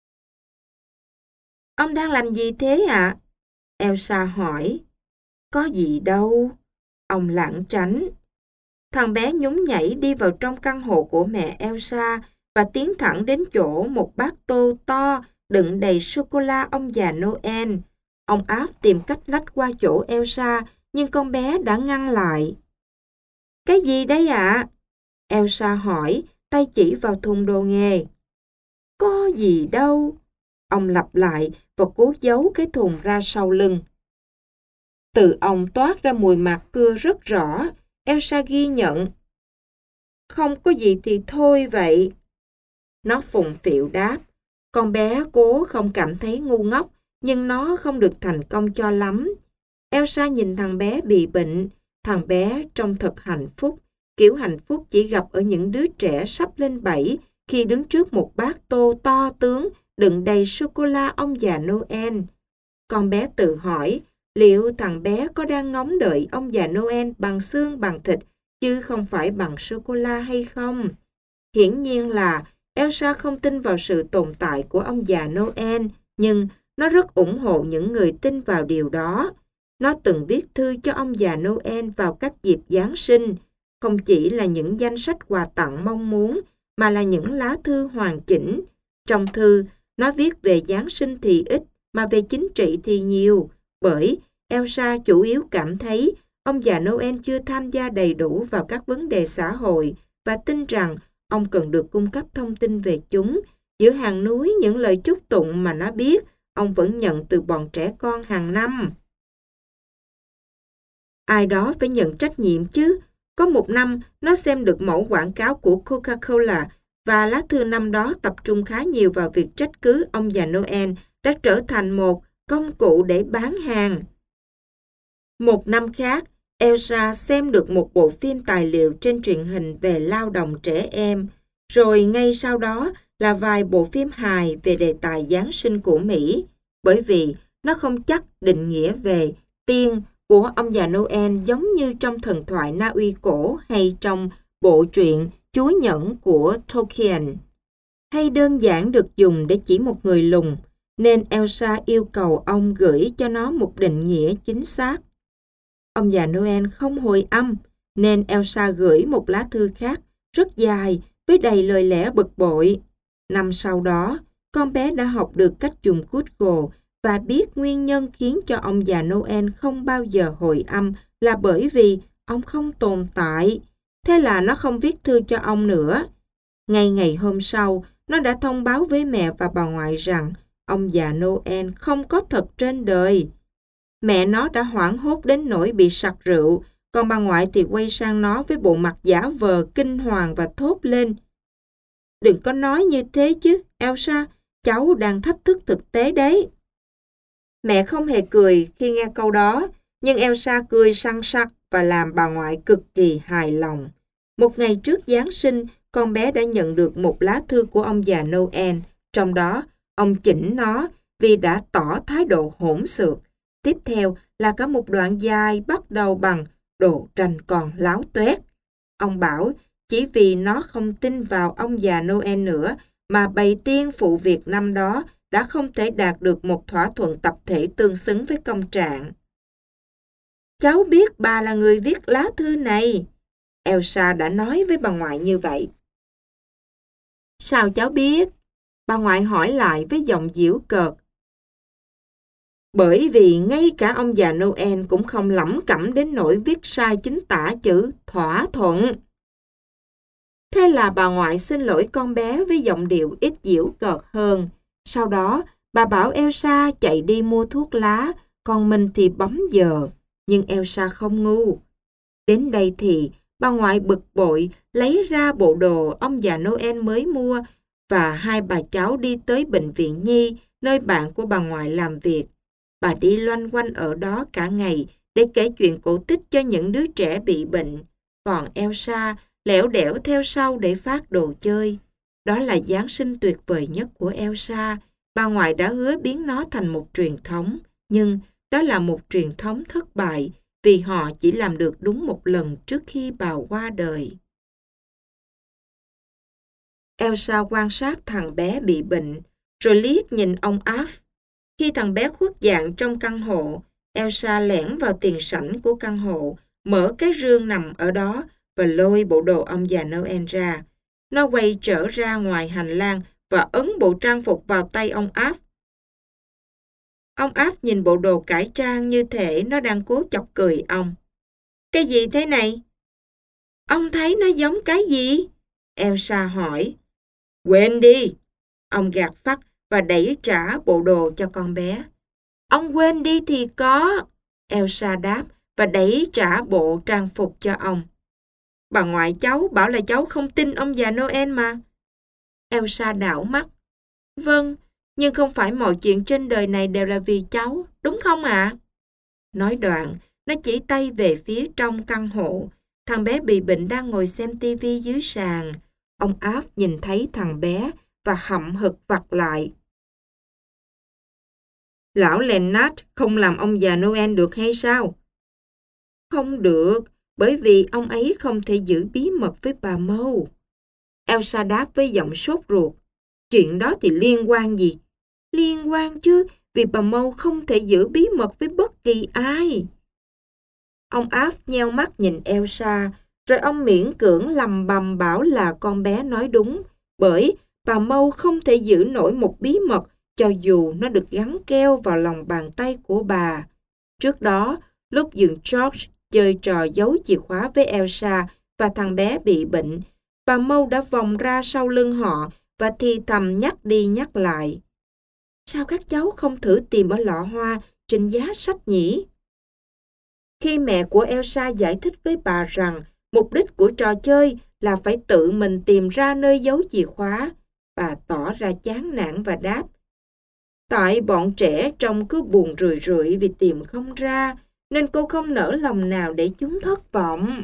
Ông đang làm gì thế ạ? À? Elsa hỏi. Có gì đâu. Ông lảng tránh. Thằng bé nhún nhảy đi vào trong căn hộ của mẹ Elsa và tiến thẳng đến chỗ một bát tô to đựng đầy sô-cô-la ông già Noel. Ông Alf tìm cách lách qua chỗ Elsa, nhưng con bé đã ngăn lại. Cái gì đây ạ? À? Elsa hỏi, tay chỉ vào thùng đồ nghề. Có gì đâu. Ông lặp lại và cố giấu cái thùng ra sau lưng. Từ ông toát ra mùi mạc cưa rất rõ. Elsa ghi nhận. Không có gì thì thôi vậy. Nó phụng phịu đáp. Con bé cố không cảm thấy ngu ngốc, nhưng nó không được thành công cho lắm. Elsa nhìn thằng bé bị bệnh. Thằng bé trông thật hạnh phúc. Kiểu hạnh phúc chỉ gặp ở những đứa trẻ sắp lên bảy khi đứng trước một bát tô to tướng đựng đầy sô-cô-la ông già Noel. Con bé tự hỏi, liệu thằng bé có đang ngóng đợi ông già Noel bằng xương bằng thịt, chứ không phải bằng sô-cô-la hay không? Hiển nhiên là Elsa không tin vào sự tồn tại của ông già Noel, nhưng nó rất ủng hộ những người tin vào điều đó. Nó từng viết thư cho ông già Noel vào các dịp Giáng sinh, không chỉ là những danh sách quà tặng mong muốn, mà là những lá thư hoàn chỉnh. Trong thư, nó viết về Giáng sinh thì ít, mà về chính trị thì nhiều, bởi Elsa chủ yếu cảm thấy ông già Noel chưa tham gia đầy đủ vào các vấn đề xã hội và tin rằng ông cần được cung cấp thông tin về chúng. Giữa hàng núi những lời chúc tụng mà nó biết, ông vẫn nhận từ bọn trẻ con hàng năm. Ai đó phải nhận trách nhiệm chứ. Có một năm, nó xem được mẫu quảng cáo của Coca-Cola và lá thư năm đó tập trung khá nhiều vào việc trách cứ ông già Noel đã trở thành một công cụ để bán hàng. Một năm khác, Elsa xem được một bộ phim tài liệu trên truyền hình về lao động trẻ em, rồi ngay sau đó là vài bộ phim hài về đề tài Giáng sinh của Mỹ, bởi vì nó không chắc định nghĩa về tiên của ông già Noel giống như trong thần thoại Na Uy cổ hay trong bộ truyện Chúa Nhẫn của Tolkien, hay đơn giản được dùng để chỉ một người lùn, nên Elsa yêu cầu ông gửi cho nó một định nghĩa chính xác. Ông già Noel không hồi âm, nên Elsa gửi một lá thư khác rất dài với đầy lời lẽ bực bội. Năm sau đó, con bé đã học được cách dùng Google và biết nguyên nhân khiến cho ông già Noel không bao giờ hồi âm là bởi vì ông không tồn tại. Thế là nó không viết thư cho ông nữa. Ngay ngày hôm sau, nó đã thông báo với mẹ và bà ngoại rằng ông già Noel không có thật trên đời. Mẹ nó đã hoảng hốt đến nỗi bị sặc rượu, còn bà ngoại thì quay sang nó với bộ mặt giả vờ kinh hoàng và thốt lên: "Đừng có nói như thế chứ, Elsa, cháu đang thách thức thực tế đấy." Mẹ không hề cười khi nghe câu đó, nhưng Elsa cười săn sặc và làm bà ngoại cực kỳ hài lòng. Một ngày trước Giáng sinh, con bé đã nhận được một lá thư của ông già Noel, trong đó ông chỉnh nó vì đã tỏ thái độ hỗn xược. Tiếp theo là cả một đoạn dài bắt đầu bằng "đồ tranh còn láo toét". Ông bảo chỉ vì nó không tin vào ông già Noel nữa mà bầy tiên phụ việc năm đó đã không thể đạt được một thỏa thuận tập thể tương xứng với công trạng. "Cháu biết bà là người viết lá thư này," Elsa đã nói với bà ngoại như vậy. "Sao cháu biết?" bà ngoại hỏi lại với giọng giễu cợt. "Bởi vì ngay cả ông già Noel cũng không lẩm cẩm đến nỗi viết sai chính tả chữ thỏa thuận." Thế là bà ngoại xin lỗi con bé với giọng điệu ít giễu cợt hơn. Sau đó, bà bảo Elsa chạy đi mua thuốc lá, còn mình thì bấm giờ. Nhưng Elsa không ngu. Đến đây thì bà ngoại bực bội lấy ra bộ đồ ông già Noel mới mua và hai bà cháu đi tới bệnh viện Nhi, nơi bạn của bà ngoại làm việc. Bà đi loanh quanh ở đó cả ngày để kể chuyện cổ tích cho những đứa trẻ bị bệnh. Còn Elsa lẻo đẻo theo sau để phát đồ chơi. Đó là Giáng sinh tuyệt vời nhất của Elsa. Bà ngoại đã hứa biến nó thành một truyền thống, nhưng đó là một truyền thống thất bại vì họ chỉ làm được đúng một lần trước khi bà qua đời. Elsa quan sát thằng bé bị bệnh, rồi liếc nhìn ông Alf. Khi thằng bé khuất dạng trong căn hộ, Elsa lẻn vào tiền sảnh của căn hộ, mở cái rương nằm ở đó và lôi bộ đồ ông già Noel ra. Nó quay trở ra ngoài hành lang và ấn bộ trang phục vào tay ông Alf. Ông Alf nhìn bộ đồ cải trang như thể nó đang cố chọc cười ông. "Cái gì thế này?" "Ông thấy nó giống cái gì?" Elsa hỏi. "Quên đi." Ông gạt phắt và đẩy trả bộ đồ cho con bé. "Ông quên đi thì có," Elsa đáp và đẩy trả bộ trang phục cho ông. "Bà ngoại cháu bảo là cháu không tin ông già Noel mà." Elsa đảo mắt. "Vâng, nhưng không phải mọi chuyện trên đời này đều là vì cháu, đúng không ạ?" Nói đoạn, nó chỉ tay về phía trong căn hộ. Thằng bé bị bệnh đang ngồi xem tivi dưới sàn. Ông Alf nhìn thấy thằng bé và hậm hực vặt lại. "Lão Lennart không làm ông già Noel được hay sao?" "Không được, bởi vì ông ấy không thể giữ bí mật với bà Mâu." Elsa đáp với giọng sốt ruột. "Chuyện đó thì liên quan gì?" "Liên quan chứ, vì bà Mâu không thể giữ bí mật với bất kỳ ai." Ông Alf nheo mắt nhìn Elsa, rồi ông miễn cưỡng lầm bầm bảo là con bé nói đúng, bởi bà Mâu không thể giữ nổi một bí mật cho dù nó được gắn keo vào lòng bàn tay của bà. Trước đó, lúc dượng George chơi trò giấu chìa khóa với Elsa và thằng bé bị bệnh, bà Mâu đã vòng ra sau lưng họ và thì thầm nhắc đi nhắc lại. "Sao các cháu không thử tìm ở lọ hoa trên giá sách nhỉ?" Khi mẹ của Elsa giải thích với bà rằng mục đích của trò chơi là phải tự mình tìm ra nơi giấu chìa khóa, bà tỏ ra chán nản và đáp: "Tại bọn trẻ trông cứ buồn rười rượi vì tìm không ra, nên cô không nỡ lòng nào để chúng thất vọng."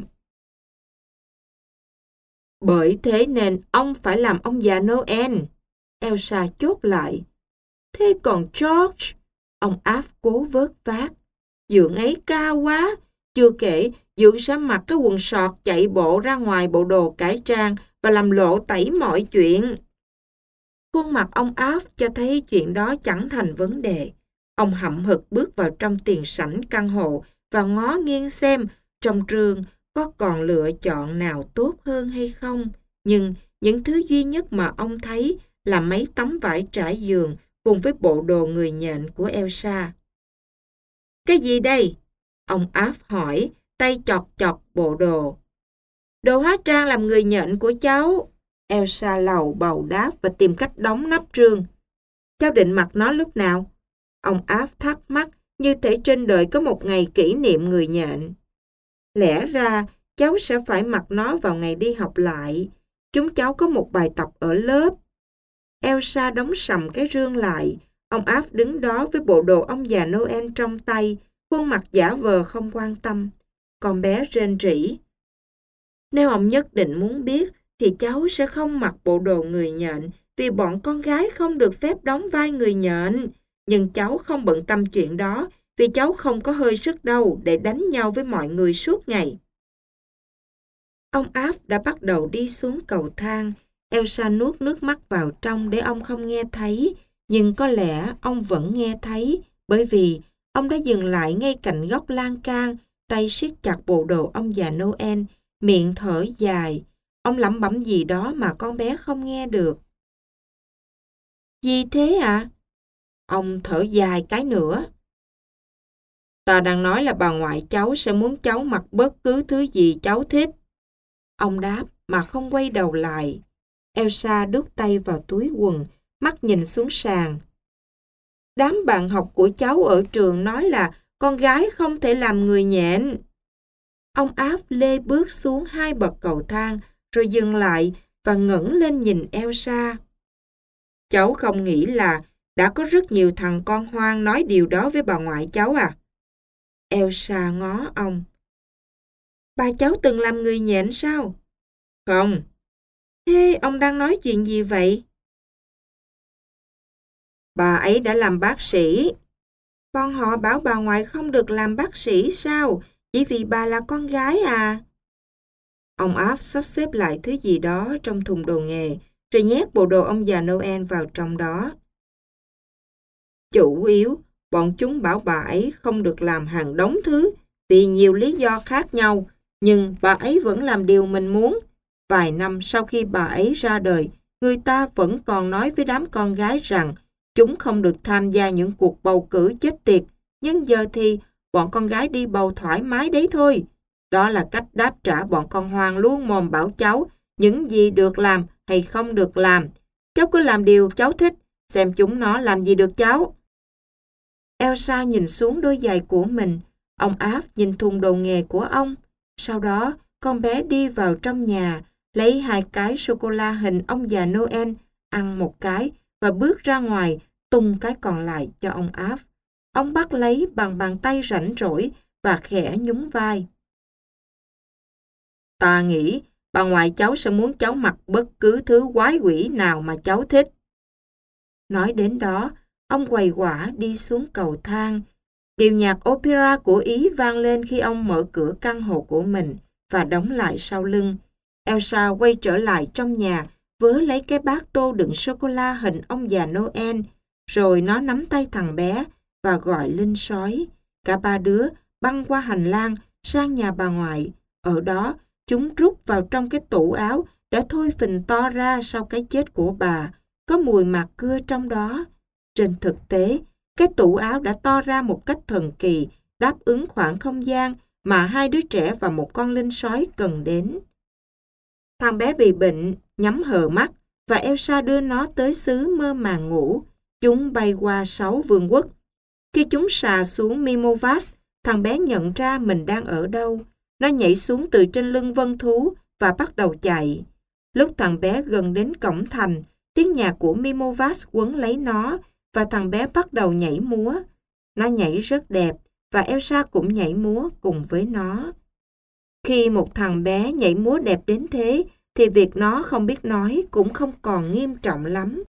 "Bởi thế nên ông phải làm ông già Noel," Elsa chốt lại. "Thế còn George?" Ông Alf cố vớt vát. "Dượng ấy cao quá, chưa kể dượng sẽ mặc cái quần sọt chạy bộ ra ngoài bộ đồ cải trang và làm lộ tẩy mọi chuyện." Khuôn mặt ông Alf cho thấy chuyện đó chẳng thành vấn đề. Ông hậm hực bước vào trong tiền sảnh căn hộ và ngó nghiêng xem trong rương có còn lựa chọn nào tốt hơn hay không. Nhưng những thứ duy nhất mà ông thấy là mấy tấm vải trải giường cùng với bộ đồ người nhện của Elsa. Cái gì đây? Ông Alf hỏi, tay chọt chọt bộ đồ. Đồ hóa trang làm người nhện của cháu. Elsa lầu bầu đáp và tìm cách đóng nắp rương. Cháu định mặc nó lúc nào? Ông Alf thắc mắc, như thể trên đời có một ngày kỷ niệm người nhện. Lẽ ra, cháu sẽ phải mặc nó vào ngày đi học lại. Chúng cháu có một bài tập ở lớp. Elsa đóng sầm cái rương lại. Ông Alf đứng đó với bộ đồ ông già Noel trong tay, khuôn mặt giả vờ không quan tâm. Con bé rên rỉ. Nếu ông nhất định muốn biết, thì cháu sẽ không mặc bộ đồ người nhện, vì bọn con gái không được phép đóng vai người nhện. Nhưng cháu không bận tâm chuyện đó, vì cháu không có hơi sức đâu để đánh nhau với mọi người suốt ngày. Ông Alf đã bắt đầu đi xuống cầu thang. Elsa nuốt nước mắt vào trong để ông không nghe thấy, nhưng có lẽ ông vẫn nghe thấy, bởi vì ông đã dừng lại ngay cạnh góc lan can, tay siết chặt bộ đồ ông già Noel, miệng thở dài. Ông lẩm bẩm gì đó mà con bé không nghe được. Gì thế ạ? À? Ông thở dài cái nữa. Ta đang nói là bà ngoại cháu sẽ muốn cháu mặc bất cứ thứ gì cháu thích. Ông đáp mà không quay đầu lại. Elsa đút tay vào túi quần, mắt nhìn xuống sàn. Đám bạn học của cháu ở trường nói là con gái không thể làm người nhện. Ông Alf lê bước xuống hai bậc cầu thang, rồi dừng lại và ngẩng lên nhìn Elsa. Cháu không nghĩ là đã có rất nhiều thằng con hoang nói điều đó với bà ngoại cháu à? Elsa ngó ông. Bà cháu từng làm người nhện sao? Không. Thế ông đang nói chuyện gì vậy? Bà ấy đã làm bác sĩ. Bọn họ bảo bà ngoại không được làm bác sĩ sao? Chỉ vì bà là con gái à? Ông Alf sắp xếp lại thứ gì đó trong thùng đồ nghề, rồi nhét bộ đồ ông già Noel vào trong đó. Chủ yếu, bọn chúng bảo bà ấy không được làm hàng đống thứ vì nhiều lý do khác nhau, nhưng bà ấy vẫn làm điều mình muốn. Vài năm sau khi bà ấy ra đời, người ta vẫn còn nói với đám con gái rằng chúng không được tham gia những cuộc bầu cử chết tiệt, nhưng giờ thì bọn con gái đi bầu thoải mái đấy thôi. Đó là cách đáp trả bọn con hoang luôn mồm bảo cháu những gì được làm hay không được làm. Cháu cứ làm điều cháu thích, xem chúng nó làm gì được cháu. Elsa nhìn xuống đôi giày của mình, ông Alf nhìn thùng đồ nghề của ông. Sau đó, con bé đi vào trong nhà, lấy hai cái sô-cô-la hình ông già Noel, ăn một cái và bước ra ngoài, tung cái còn lại cho ông Alf. Ông bắt lấy bằng bàn tay rảnh rỗi và khẽ nhún vai. Ta nghĩ bà ngoại cháu sẽ muốn cháu mặc bất cứ thứ quái quỷ nào mà cháu thích. Nói đến đó, ông quầy quả đi xuống cầu thang. Điệu nhạc opera của Ý vang lên khi ông mở cửa căn hộ của mình và đóng lại sau lưng. Elsa quay trở lại trong nhà, vớ lấy cái bát tô đựng sô-cô-la hình ông già Noel, rồi nó nắm tay thằng bé và gọi Linh sói. Cả ba đứa băng qua hành lang sang nhà bà ngoại. Ở đó, chúng rút vào trong cái tủ áo đã thôi phình to ra sau cái chết của bà. Có mùi mạc cưa trong đó. Trên thực tế, cái tủ áo đã to ra một cách thần kỳ, đáp ứng khoảng không gian mà hai đứa trẻ và một con linh sói cần đến. Thằng bé bị bệnh, nhắm hờ mắt, và Elsa đưa nó tới xứ mơ màng ngủ. Chúng bay qua sáu vương quốc. Khi chúng sà xuống Mimovast, thằng bé nhận ra mình đang ở đâu. Nó nhảy xuống từ trên lưng vân thú và bắt đầu chạy. Lúc thằng bé gần đến cổng thành, tiếng nhạc của Mimovast quấn lấy nó và thằng bé bắt đầu nhảy múa. Nó nhảy rất đẹp và Elsa cũng nhảy múa cùng với nó. Khi một thằng bé nhảy múa đẹp đến thế, thì việc nó không biết nói cũng không còn nghiêm trọng lắm.